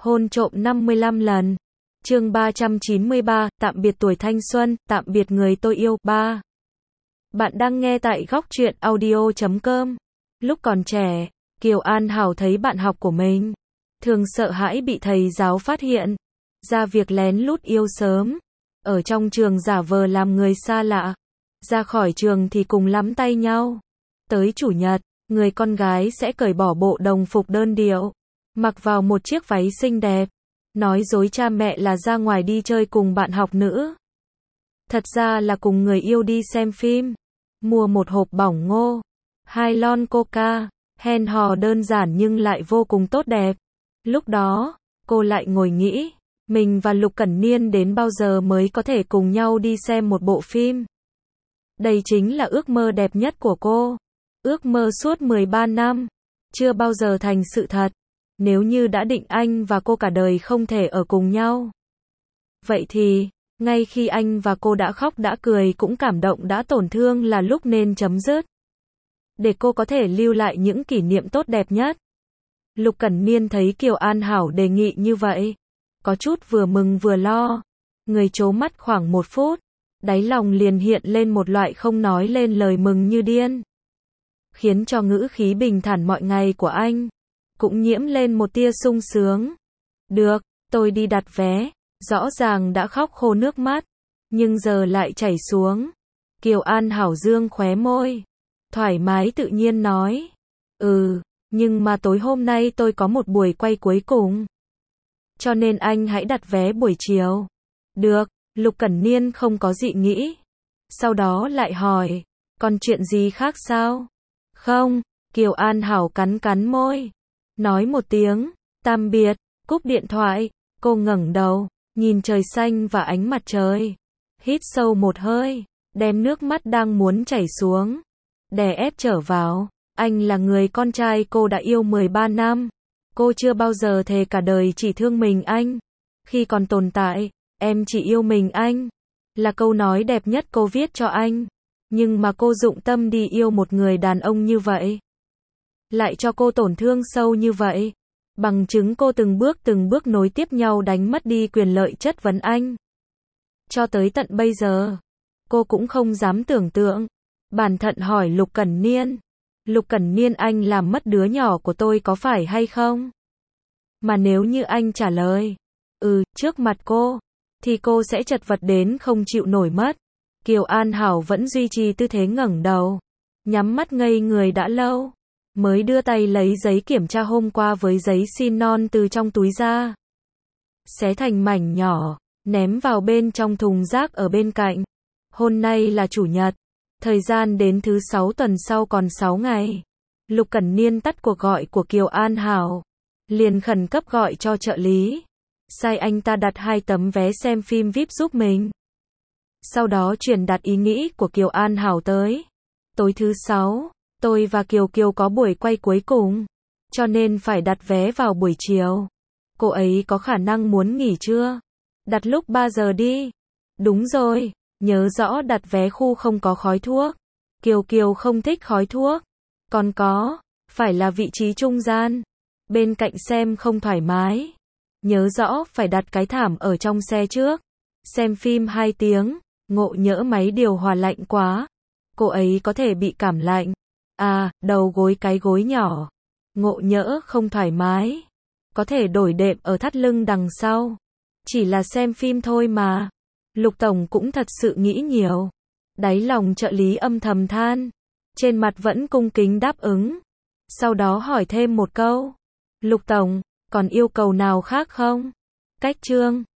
Hôn trộm 55 lần. Chương 393, tạm biệt tuổi thanh xuân, tạm biệt người tôi yêu. 3. Bạn đang nghe tại góc truyện audio.com. Lúc còn trẻ, Kiều An Hảo thấy bạn học của mình thường sợ hãi bị thầy giáo phát hiện ra việc lén lút yêu sớm. Ở trong trường giả vờ làm người xa lạ, ra khỏi trường thì cùng nắm tay nhau. Tới chủ nhật, người con gái sẽ cởi bỏ bộ đồng phục đơn điệu, mặc vào một chiếc váy xinh đẹp, nói dối cha mẹ là ra ngoài đi chơi cùng bạn học nữ. Thật ra là cùng người yêu đi xem phim, mua một hộp bỏng ngô, 2 lon coca, hẹn hò đơn giản nhưng lại vô cùng tốt đẹp. Lúc đó, cô lại ngồi nghĩ, mình và Lục Cẩn Niên đến bao giờ mới có thể cùng nhau đi xem một bộ phim. Đây chính là ước mơ đẹp nhất của cô. Ước mơ suốt 13 năm, chưa bao giờ thành sự thật. Nếu như đã định anh và cô cả đời không thể ở cùng nhau, vậy thì, ngay khi anh và cô đã khóc đã cười cũng cảm động đã tổn thương là lúc nên chấm dứt. Để cô có thể lưu lại những kỷ niệm tốt đẹp nhất. Lục Cẩn Niên thấy Kiều An Hảo đề nghị như vậy, có chút vừa mừng vừa lo. Người trố mắt khoảng 1 phút, đáy lòng liền hiện lên một loại không nói lên lời mừng như điên, khiến cho ngữ khí bình thản mọi ngày của anh cũng nhiễm lên một tia sung sướng. Được, tôi đi đặt vé. Rõ ràng đã khóc khô nước mắt, nhưng giờ lại chảy xuống. Kiều An Hảo dương khóe môi, thoải mái tự nhiên nói, nhưng mà tối hôm nay tôi có một buổi quay cuối cùng, cho nên anh hãy đặt vé buổi chiều. Được, Lục Cẩn Niên không có dị nghị. Sau đó lại hỏi, còn chuyện gì khác sao? Không, Kiều An Hảo cắn cắn môi, nói một tiếng, tạm biệt, cúp điện thoại. Cô ngẩng đầu, nhìn trời xanh và ánh mặt trời, hít sâu một hơi, đem nước mắt đang muốn chảy xuống, đè ép trở vào. Anh là người con trai cô đã yêu 13 năm. Cô chưa bao giờ thề cả đời chỉ thương mình anh. Khi còn tồn tại, em chỉ yêu mình anh, là câu nói đẹp nhất cô viết cho anh. Nhưng mà cô dụng tâm đi yêu một người đàn ông như vậy, lại cho cô tổn thương sâu như vậy. Bằng chứng cô từng bước nối tiếp nhau đánh mất đi quyền lợi chất vấn anh. Cho tới tận bây giờ, cô cũng không dám tưởng tượng. Bản thận hỏi Lục Cẩn Niên, Lục Cẩn Niên, anh làm mất đứa nhỏ của tôi có phải hay không? Mà nếu như anh trả lời, trước mặt cô, thì cô sẽ chật vật đến không chịu nổi mất. Kiều An Hảo vẫn duy trì tư thế ngẩng đầu, nhắm mắt ngây người đã lâu, mới đưa tay lấy giấy kiểm tra hôm qua với giấy xin non từ trong túi ra, xé thành mảnh nhỏ, ném vào bên trong thùng rác ở bên cạnh. Hôm nay là chủ nhật, thời gian đến thứ 6 tuần sau còn 6 ngày. Lục Cẩn Niên tắt cuộc gọi của Kiều An Hảo, liền khẩn cấp gọi cho trợ lý, sai anh ta đặt 2 tấm vé xem phim VIP giúp mình. Sau đó truyền đạt ý nghĩ của Kiều An Hảo tới. Tối thứ 6, tôi và Kiều Kiều có buổi quay cuối cùng, cho nên phải đặt vé vào buổi chiều. Cô ấy có khả năng muốn nghỉ trưa. Đặt lúc 3 giờ đi. Đúng rồi, nhớ rõ đặt vé khu không có khói thuốc. Kiều Kiều không thích khói thuốc. Còn có, phải là vị trí trung gian. Bên cạnh xem không thoải mái. Nhớ rõ phải đặt cái thảm ở trong xe trước. Xem phim 2 tiếng, ngộ nhỡ máy điều hòa lạnh quá, cô ấy có thể bị cảm lạnh. Đầu gối cái gối nhỏ, ngộ nhỡ không thoải mái, có thể đổi đệm ở thắt lưng đằng sau. Chỉ là xem phim thôi mà. Lục Tổng cũng thật sự nghĩ nhiều. Đáy lòng trợ lý âm thầm than, trên mặt vẫn cung kính đáp ứng. Sau đó hỏi thêm một câu, Lục Tổng, còn yêu cầu nào khác không? Cách chương